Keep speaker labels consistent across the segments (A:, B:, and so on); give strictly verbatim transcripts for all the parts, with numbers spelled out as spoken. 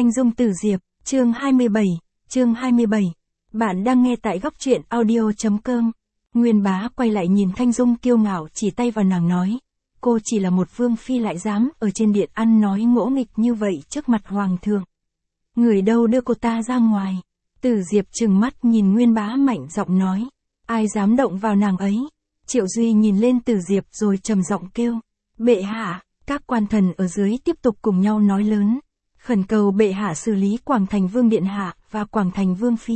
A: Thanh Dung Tử Diệp, chương hai mươi bảy, chương hai mươi bảy. Bạn đang nghe tại góc truyện audio.com. Nguyên Bá quay lại nhìn Thanh Dung kiêu ngạo chỉ tay vào nàng nói. Cô chỉ là một vương phi lại dám ở trên điện ăn nói ngỗ nghịch như vậy trước mặt hoàng thượng. Người đâu đưa cô ta ra ngoài. Tử Diệp trừng mắt nhìn Nguyên Bá mạnh giọng nói. Ai dám động vào nàng ấy. Triệu Duy nhìn lên Tử Diệp rồi trầm giọng kêu. Bệ hạ, các quan thần ở dưới tiếp tục cùng nhau nói lớn. Khẩn cầu bệ hạ xử lý Quảng Thành Vương Điện Hạ và Quảng Thành Vương Phi.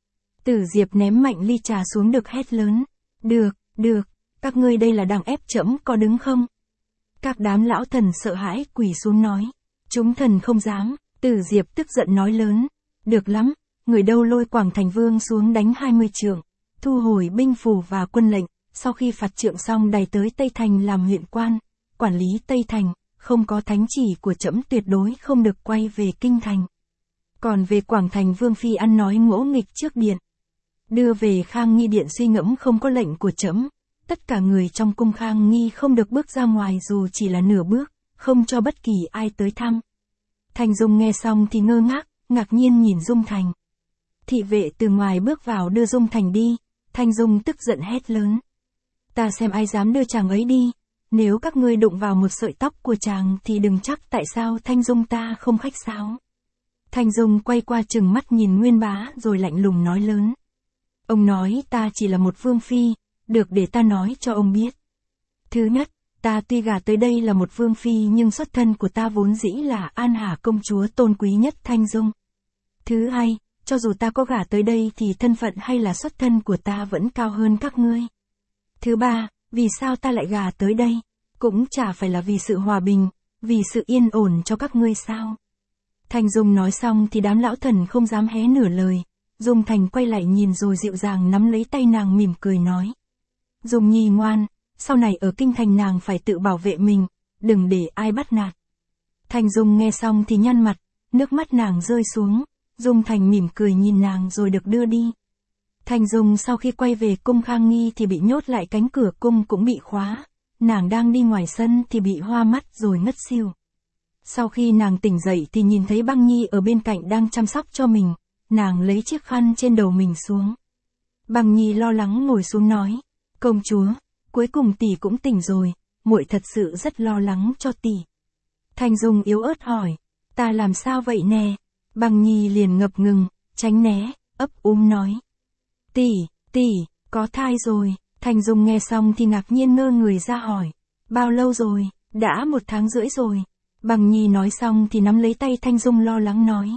A: Tử Diệp ném mạnh ly trà xuống được hét lớn. Được, được, các ngươi đây là đang ép trẫm có đứng không? Các đám lão thần sợ hãi quỳ xuống nói. Chúng thần không dám, Tử Diệp tức giận nói lớn. Được lắm, người đâu lôi Quảng Thành Vương xuống đánh hai mươi trượng, thu hồi binh phù và quân lệnh, sau khi phạt trượng xong đày tới Tây Thành làm huyện quan, quản lý Tây Thành. Không có thánh chỉ của trẫm tuyệt đối không được quay về kinh thành. Còn về Quảng Thành Vương Phi ăn nói ngỗ nghịch trước điện, đưa về Khang Nghi điện suy ngẫm không có lệnh của trẫm, tất cả người trong cung Khang Nghi không được bước ra ngoài dù chỉ là nửa bước, không cho bất kỳ ai tới thăm. Thanh Dung nghe xong thì ngơ ngác, ngạc nhiên nhìn Dung Thành. Thị vệ từ ngoài bước vào đưa Dung Thành đi, Thanh Dung tức giận hét lớn. Ta xem ai dám đưa chàng ấy đi. Nếu các ngươi đụng vào một sợi tóc của chàng thì đừng chắc tại sao Thanh Dung ta không khách sáo. Thanh Dung quay qua trừng mắt nhìn Nguyên Bá rồi lạnh lùng nói lớn. Ông nói ta chỉ là một vương phi, được để ta nói cho ông biết. Thứ nhất, ta tuy gả tới đây là một vương phi nhưng xuất thân của ta vốn dĩ là An Hà công chúa tôn quý nhất Thanh Dung. Thứ hai, cho dù ta có gả tới đây thì thân phận hay là xuất thân của ta vẫn cao hơn các ngươi. Thứ ba, vì sao ta lại gả tới đây? Cũng chả phải là vì sự hòa bình, vì sự yên ổn cho các ngươi sao? Thanh Dung nói xong thì đám lão thần không dám hé nửa lời. Dung Thành quay lại nhìn rồi dịu dàng nắm lấy tay nàng mỉm cười nói. Dung Nhi ngoan, sau này ở kinh thành nàng phải tự bảo vệ mình, đừng để ai bắt nạt. Thanh Dung nghe xong thì nhăn mặt, nước mắt nàng rơi xuống. Dung Thành mỉm cười nhìn nàng rồi được đưa đi. Thanh Dung sau khi quay về cung Khang Nghi thì bị nhốt lại, cánh cửa cung cũng bị khóa. Nàng đang đi ngoài sân thì bị hoa mắt rồi ngất xỉu. Sau khi nàng tỉnh dậy thì nhìn thấy Băng Nhi ở bên cạnh đang chăm sóc cho mình. Nàng lấy chiếc khăn trên đầu mình xuống. Băng Nhi lo lắng ngồi xuống nói. Công chúa, cuối cùng tỷ cũng tỉnh rồi, muội thật sự rất lo lắng cho tỷ. Thanh Dung yếu ớt hỏi. Ta làm sao vậy nè? Băng Nhi liền ngập ngừng, tránh né, ấp úng nói. Tỷ, tỷ, có thai rồi. Thanh Dung nghe xong thì ngạc nhiên ngơ người ra hỏi. Bao lâu rồi? Đã một tháng rưỡi rồi. Băng Nhi nói xong thì nắm lấy tay Thanh Dung lo lắng nói.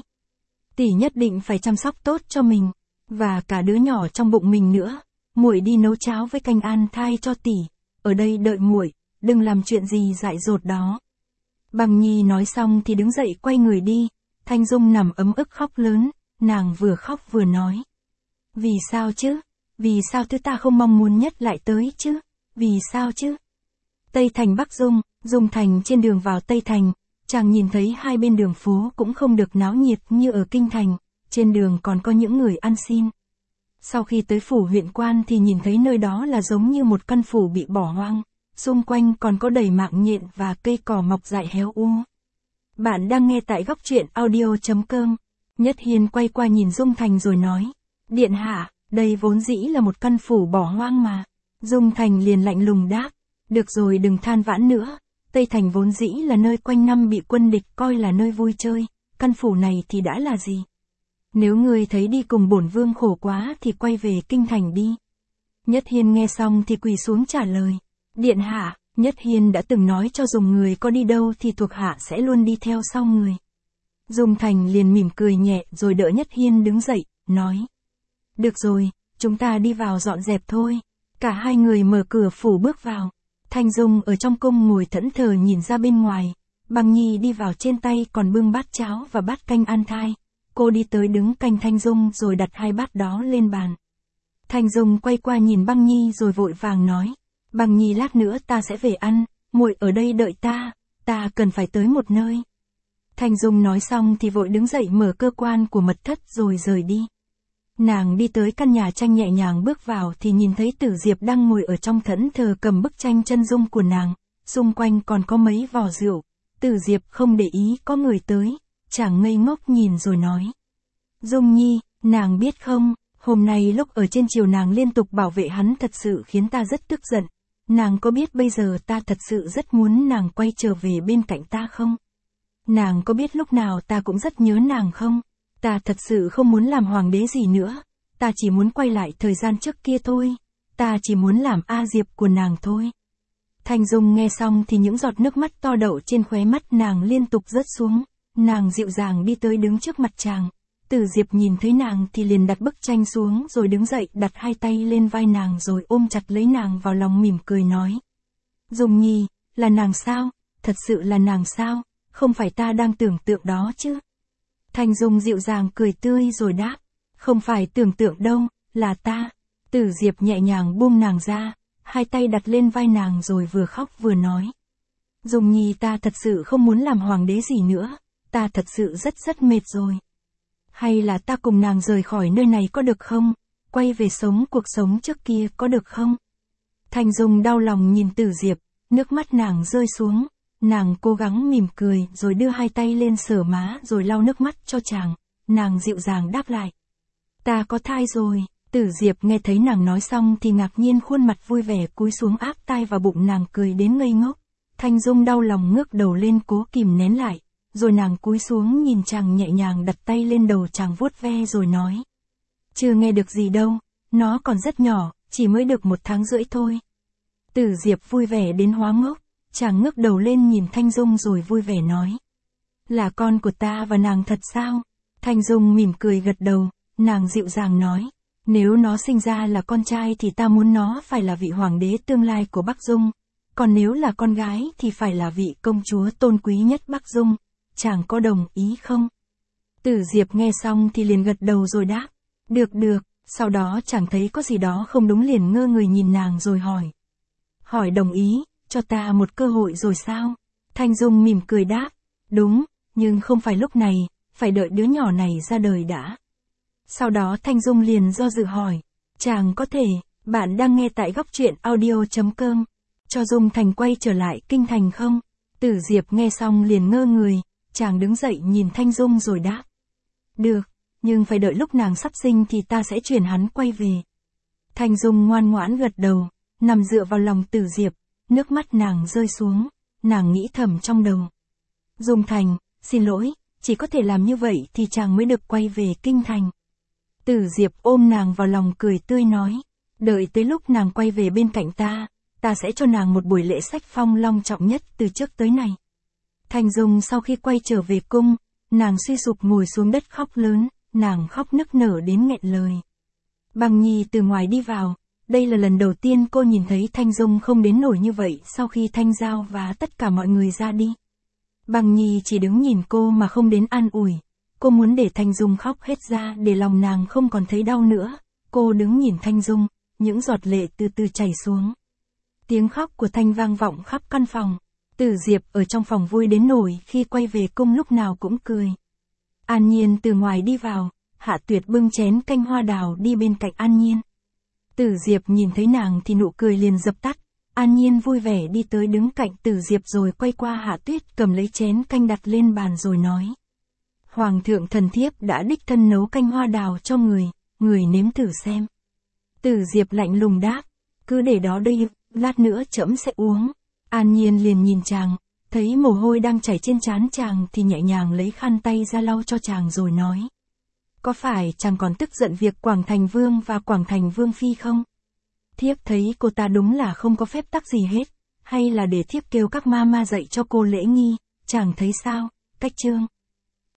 A: Tỷ nhất định phải chăm sóc tốt cho mình, và cả đứa nhỏ trong bụng mình nữa. Muội đi nấu cháo với canh an thai cho tỷ, ở đây đợi muội, đừng làm chuyện gì dại dột đó. Băng Nhi nói xong thì đứng dậy quay người đi. Thanh Dung nằm ấm ức khóc lớn, nàng vừa khóc vừa nói. Vì sao chứ? Vì sao thứ ta không mong muốn nhất lại tới chứ? Vì sao chứ? Tây Thành Bắc Dung, Dung Thành trên đường vào Tây Thành, chàng nhìn thấy hai bên đường phố cũng không được náo nhiệt như ở Kinh Thành, trên đường còn có những người ăn xin. Sau khi tới phủ huyện quan thì nhìn thấy nơi đó là giống như một căn phủ bị bỏ hoang, xung quanh còn có đầy mạng nhện và cây cỏ mọc dại héo úa. Bạn đang nghe tại góc truyện audio.com. Nhất Hiên quay qua nhìn Dung Thành rồi nói. Điện hạ, đây vốn dĩ là một căn phủ bỏ hoang mà. Dung Thành liền lạnh lùng đáp. Được rồi, đừng than vãn nữa. Tây Thành vốn dĩ là nơi quanh năm bị quân địch coi là nơi vui chơi. Căn phủ này thì đã là gì? Nếu ngươi thấy đi cùng bổn vương khổ quá thì quay về kinh thành đi. Nhất Hiên nghe xong thì quỳ xuống trả lời. Điện hạ, Nhất Hiên đã từng nói cho dùng người có đi đâu thì thuộc hạ sẽ luôn đi theo sau người. Dung Thành liền mỉm cười nhẹ rồi đỡ Nhất Hiên đứng dậy, nói. Được rồi, chúng ta đi vào dọn dẹp thôi. Cả hai người mở cửa phủ bước vào. Thanh Dung ở trong cung ngồi thẫn thờ nhìn ra bên ngoài. Băng Nhi đi vào trên tay còn bưng bát cháo và bát canh an thai. Cô đi tới đứng cạnh Thanh Dung rồi đặt hai bát đó lên bàn. Thanh Dung quay qua nhìn Băng Nhi rồi vội vàng nói. Băng Nhi, lát nữa ta sẽ về ăn, muội ở đây đợi ta, ta cần phải tới một nơi. Thanh Dung nói xong thì vội đứng dậy mở cơ quan của mật thất rồi rời đi. Nàng đi tới căn nhà tranh nhẹ nhàng bước vào thì nhìn thấy Tử Diệp đang ngồi ở trong thẫn thờ cầm bức tranh chân dung của nàng, xung quanh còn có mấy vò rượu. Tử Diệp không để ý có người tới, chàng ngây ngốc nhìn rồi nói. Dung Nhi, nàng biết không, hôm nay lúc ở trên triều nàng liên tục bảo vệ hắn thật sự khiến ta rất tức giận. Nàng có biết bây giờ ta thật sự rất muốn nàng quay trở về bên cạnh ta không? Nàng có biết lúc nào ta cũng rất nhớ nàng không? Ta thật sự không muốn làm hoàng đế gì nữa. Ta chỉ muốn quay lại thời gian trước kia thôi. Ta chỉ muốn làm A Diệp của nàng thôi. Thanh Dung nghe xong thì những giọt nước mắt to đậu trên khóe mắt nàng liên tục rớt xuống. Nàng dịu dàng đi tới đứng trước mặt chàng. Tử Diệp nhìn thấy nàng thì liền đặt bức tranh xuống rồi đứng dậy đặt hai tay lên vai nàng rồi ôm chặt lấy nàng vào lòng mỉm cười nói. Dung Nhi, là nàng sao? Thật sự là nàng sao? Không phải ta đang tưởng tượng đó chứ? Thanh Dung dịu dàng cười tươi rồi đáp. Không phải tưởng tượng đâu, là ta. Tử Diệp nhẹ nhàng buông nàng ra, hai tay đặt lên vai nàng rồi vừa khóc vừa nói. Dung Nhi, ta thật sự không muốn làm hoàng đế gì nữa, ta thật sự rất rất mệt rồi. Hay là ta cùng nàng rời khỏi nơi này có được không? Quay về sống cuộc sống trước kia có được không? Thanh Dung đau lòng nhìn Tử Diệp, nước mắt nàng rơi xuống, nàng cố gắng mỉm cười rồi đưa hai tay lên sờ má rồi lau nước mắt cho chàng, nàng dịu dàng đáp lại. Ta có thai rồi. Tử Diệp nghe thấy nàng nói xong thì ngạc nhiên khuôn mặt vui vẻ cúi xuống áp tai vào bụng nàng cười đến ngây ngốc. Thanh Dung đau lòng ngước đầu lên cố kìm nén lại, rồi nàng cúi xuống nhìn chàng nhẹ nhàng đặt tay lên đầu chàng vuốt ve rồi nói. Chưa nghe được gì đâu, nó còn rất nhỏ, chỉ mới được một tháng rưỡi thôi. Tử Diệp vui vẻ đến hóa ngốc, chàng ngước đầu lên nhìn Thanh Dung rồi vui vẻ nói. Là con của ta và nàng thật sao? Thanh Dung mỉm cười gật đầu, nàng dịu dàng nói. Nếu nó sinh ra là con trai thì ta muốn nó phải là vị hoàng đế tương lai của Bắc Dung. Còn nếu là con gái thì phải là vị công chúa tôn quý nhất Bắc Dung. Chàng có đồng ý không? Tử Diệp nghe xong thì liền gật đầu rồi đáp. Được được, sau đó chàng thấy có gì đó không đúng liền ngơ người nhìn nàng rồi hỏi. Hỏi đồng ý, cho ta một cơ hội rồi sao? Thanh Dung mỉm cười đáp. Đúng, nhưng không phải lúc này, phải đợi đứa nhỏ này ra đời đã. Sau đó Thanh Dung liền do dự hỏi. Chàng có thể, bạn đang nghe tại góc truyện audio chấm com. Cho Dung Thành quay trở lại kinh thành không? Tử Diệp nghe xong liền ngơ người, chàng đứng dậy nhìn Thanh Dung rồi đáp. Được, nhưng phải đợi lúc nàng sắp sinh thì ta sẽ chuyển hắn quay về. Thanh Dung ngoan ngoãn gật đầu, nằm dựa vào lòng Tử Diệp, nước mắt nàng rơi xuống, nàng nghĩ thầm trong đầu. Dung Thành, xin lỗi, chỉ có thể làm như vậy thì chàng mới được quay về kinh thành. Tử Diệp ôm nàng vào lòng cười tươi nói, đợi tới lúc nàng quay về bên cạnh ta, ta sẽ cho nàng một buổi lễ sách phong long trọng nhất từ trước tới nay. Thanh Dung sau khi quay trở về cung, nàng suy sụp ngồi xuống đất khóc lớn, nàng khóc nức nở đến nghẹn lời. Bằng Nhi từ ngoài đi vào, đây là lần đầu tiên cô nhìn thấy Thanh Dung không đến nổi như vậy sau khi Thanh Giao và tất cả mọi người ra đi. Bằng Nhi chỉ đứng nhìn cô mà không đến an ủi. Cô muốn để Thanh Dung khóc hết ra để lòng nàng không còn thấy đau nữa. Cô đứng nhìn Thanh Dung, những giọt lệ từ từ chảy xuống. Tiếng khóc của Thanh vang vọng khắp căn phòng. Tử Diệp ở trong phòng vui đến nổi khi quay về cung lúc nào cũng cười. An Nhiên từ ngoài đi vào, Hạ Tuyệt bưng chén canh hoa đào đi bên cạnh An Nhiên. Tử Diệp nhìn thấy nàng thì nụ cười liền dập tắt. An Nhiên vui vẻ đi tới đứng cạnh Tử Diệp rồi quay qua Hạ Tuyết cầm lấy chén canh đặt lên bàn rồi nói. Hoàng thượng thần thiếp đã đích thân nấu canh hoa đào cho người, người nếm thử xem. Tử Diệp lạnh lùng đáp, cứ để đó đi, lát nữa trẫm sẽ uống. An Nhiên liền nhìn chàng, thấy mồ hôi đang chảy trên trán chàng thì nhẹ nhàng lấy khăn tay ra lau cho chàng rồi nói. Có phải chàng còn tức giận việc Quảng Thành Vương và Quảng Thành Vương Phi không? Thiếp thấy cô ta đúng là không có phép tắc gì hết, hay là để thiếp kêu các ma ma dạy cho cô lễ nghi, chàng thấy sao, Cách Trương?